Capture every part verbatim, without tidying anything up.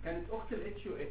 كانت اخت الاتش يو اس،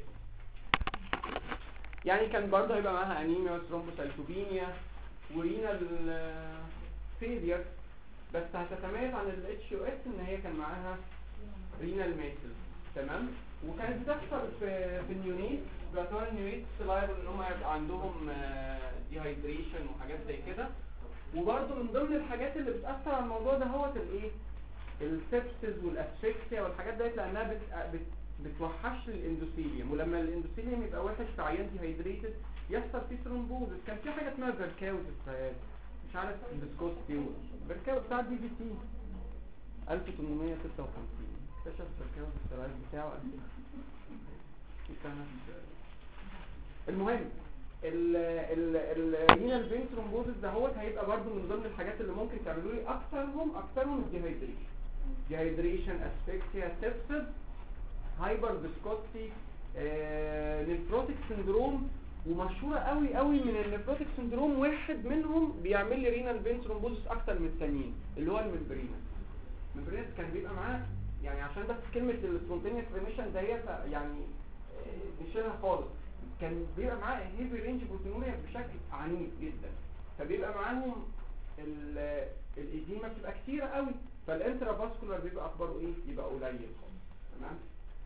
يعني كان برضه هيبقى معاها انيميا وثرومبوسايتوبينيا ورينال فيلير، بس هتتميز عن الاتش يو اس ان هي كان معاها رينال ميتل. تمام. وكانت بتحصل في في النيونيت، بيعتبر النيونيت لايبل ان هم يبقى عندهم ديهايدريشن وحاجات زي كده. وبرضه من ضمن الحاجات اللي بتاثر على الموضوع ده هو الايه، السبسز والاسفكسيا والحاجات ديت، لانها بت... بت... بتوحش الاندوثيليوم، ولما الاندوثيليوم يبقى وحش في عيان ديهايدريتد يحصل فيه ثرومبوزس. كان في حاجه اسمها فيركاوزس، مش عارف الفيسكوستي فيركاوز بتاع الدي بي تي ألف وثمانمية وستة وخمسين، اكتشف فيركاوزس السلايد بتاعه سنه. المهم الرينال فين ثرومبوزس دهوت هيبقى برضو من ضمن الحاجات اللي ممكن تعملوا لي اكثرهم اكثرهم الديهايدريشن، ديهايدريشن اسفكسيا سيبسس هايبر فيسكوستي نيفروتيك سندروم. ومشهوره قوي قوي من النيفروتيك سندروم واحد منهم بيعمل لي رينال فين ثرومبوزس اكتر من الثانيين، اللي هو الممبرينس. الممبرينس كان بيبقى معاه يعني، عشان بس كلمه السبونتينيوس ريميشن ده يعني نشيلها خالص، كان بيبقى معاه هيفي رينج بروتينوريا بشكل عنيف جدا، فبيبقى معاهم الايديما بتبقى كتيره قوي، فالانترا فاسكولار بيبقى اخباره ايه، يبقى قليل خالص. تمام.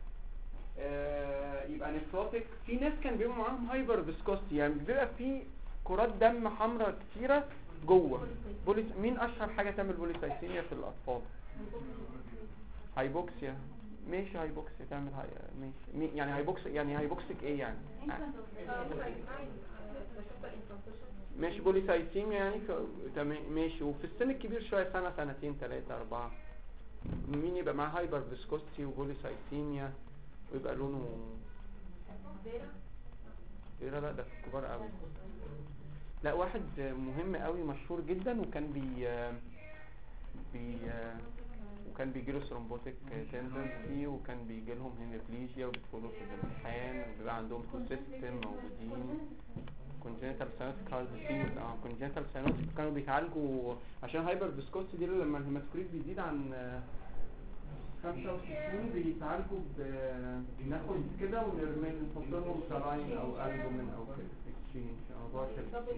آه يبقى نيفروتيك. في ناس كان بيبقى معاهم هايبر فيسكوستي، يعني بيبقى في كرات دم حمراء كتيره جوه. بوليس مين اشهر حاجه تعمل بوليسايسيميا في الاطفال؟ هايبوكسيا. ماشي هايبوكسيا تعمل هاي ماشي يعني هايبوكس يعني هايبوكسيك ايه يعني ماشي بوليسايسيميا يعني تمام ماشي. وفي السن الكبير شويه سنه سنتين ثلاثه اربعه مين يبقى معاه هايبر فيسكوستي وبوليسايسيميا ويبقى لونه ايه؟ لا ده كبار قوي. لا واحد مهم قوي مشهور جدا وكان بي بي وكان بيجي له ثرومبوتيك تندنسي وكان بيجي لهم هيموبليجيا وبيدخلوا في الامتحان وبيبقى عندهم تو سيستم موجودين كونجنتال ساينوتيك هارت ديزيز. اه كونجنتال ساينوتيك كانوا بيتعالجوا عشان هايبر فيسكوستي دي لما الهيماتوكريت بيزيد عن خمسة وستين بيتعالجوا بناخد كده ونرمي نحط لهم سلاين او البومين او كده اكسشينج او بارشل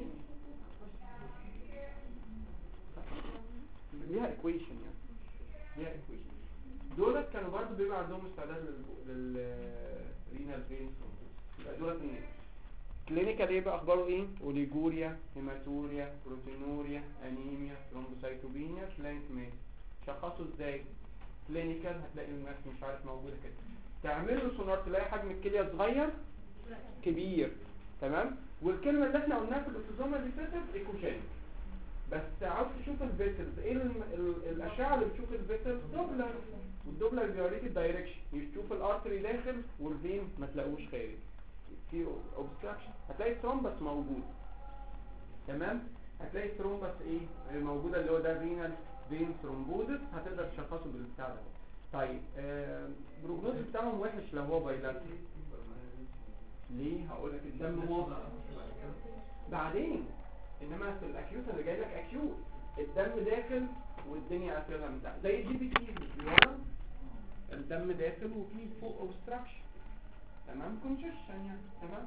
ليها ايكويشن يعني ليها ايكويشن. دولت كانوا برضو بيبقى عندهم استعداد للرينال فين يبقى دولت الناس كلينيكال ايه بقى اخباره ايه؟ اوليجوريا هيماتوريا بروتينوريا انيميا ثرومبوسايتوبينيا فلانك ميت. شخصوا ازاي؟ كلينيكال هتلاقي الناس مش عارف موجوده كده، تعمل له سونار تلاقي حجم الكليه صغير كبير. تمام. والكلمه اللي احنا قلناها في الاوتوزوما اللي فاتت ايكوشين، بس عاوز تشوف الفيسلز ايه ال ال الاشعه اللي بتشوف الفيسلز دوبلر، والدوبلر بيوريك الدايركشن، يشوف الارتري داخل والفين ما تلاقوش خارج، في اوبستراكشن هتلاقي ثرومبس موجود. تمام. هتلاقي ثرومبس ايه موجوده اللي هو ده رينال فين ثرومبوزس، هتقدر تشخصه بالبتاع ده. طيب آه البروجنوز بتاعهم وحش لو هو بايلاترال. ليه؟ هقول لك الدم واضح بعدين، انما في الاكيوت اللي جاي لك اكيوت الدم داخل والدنيا قافلها من تحت زي الجي بي تي ورا الدم داخل وفي فوق اوبستراكشن. تمام كونجكشن يعني. تمام.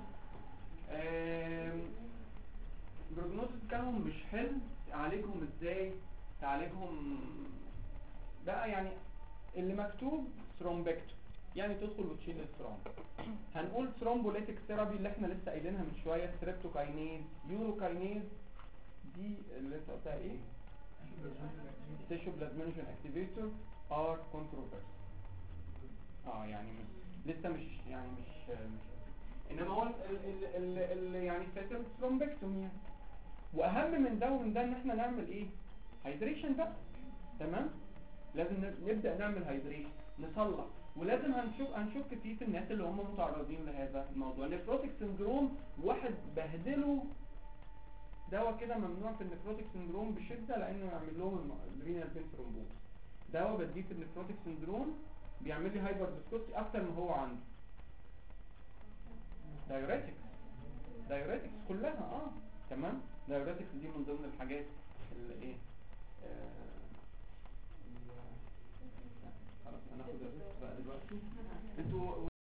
البروجنوز بتاعهم مش حلو. تعالجهم ازاي؟ تعالجهم بقى يعني اللي مكتوب ثرومبكتوم، يعني تدخل وتشيل الثرومب. هنقول ثرومبوليتيك ثيرابي اللي احنا لسه قايلينها من شويه، ستريبتوكاينيز يوروكاينيز دي اللي انت قلتها ايه؟ تيشو بلازمينوجين اكتيفيتور ار كنتروفيرسي. اه يعني مش لسه مش يعني مش, مش انما هو ال ال ال يعني فاتر ثرومبكتومي يعني. واهم من ده ومن ده ان احنا نعمل ايه؟ هايدريشن بقى. تمام. لازم نبدا نعمل هايدريشن نصلح، ولازم هنشوف هنشك فيه في الناس اللي هم متعرضين لهذا الموضوع. نيفروتيك سندروم واحد بهدله دواء كده ممنوع في النيفروتيك سندروم بشده لانه يعمل لهم الرينال فين ثرومبوز. دواء بديه في النيفروتيك سندروم بيعمل لي هايبر فيسكوستي اكتر ما هو عنده. دايوريتكس دايوريتكس كلها اه تمام. دايوريتكس دي من ضمن الحاجات اللي ايه آه خلاص هناخد بقى دلوقتي انتوا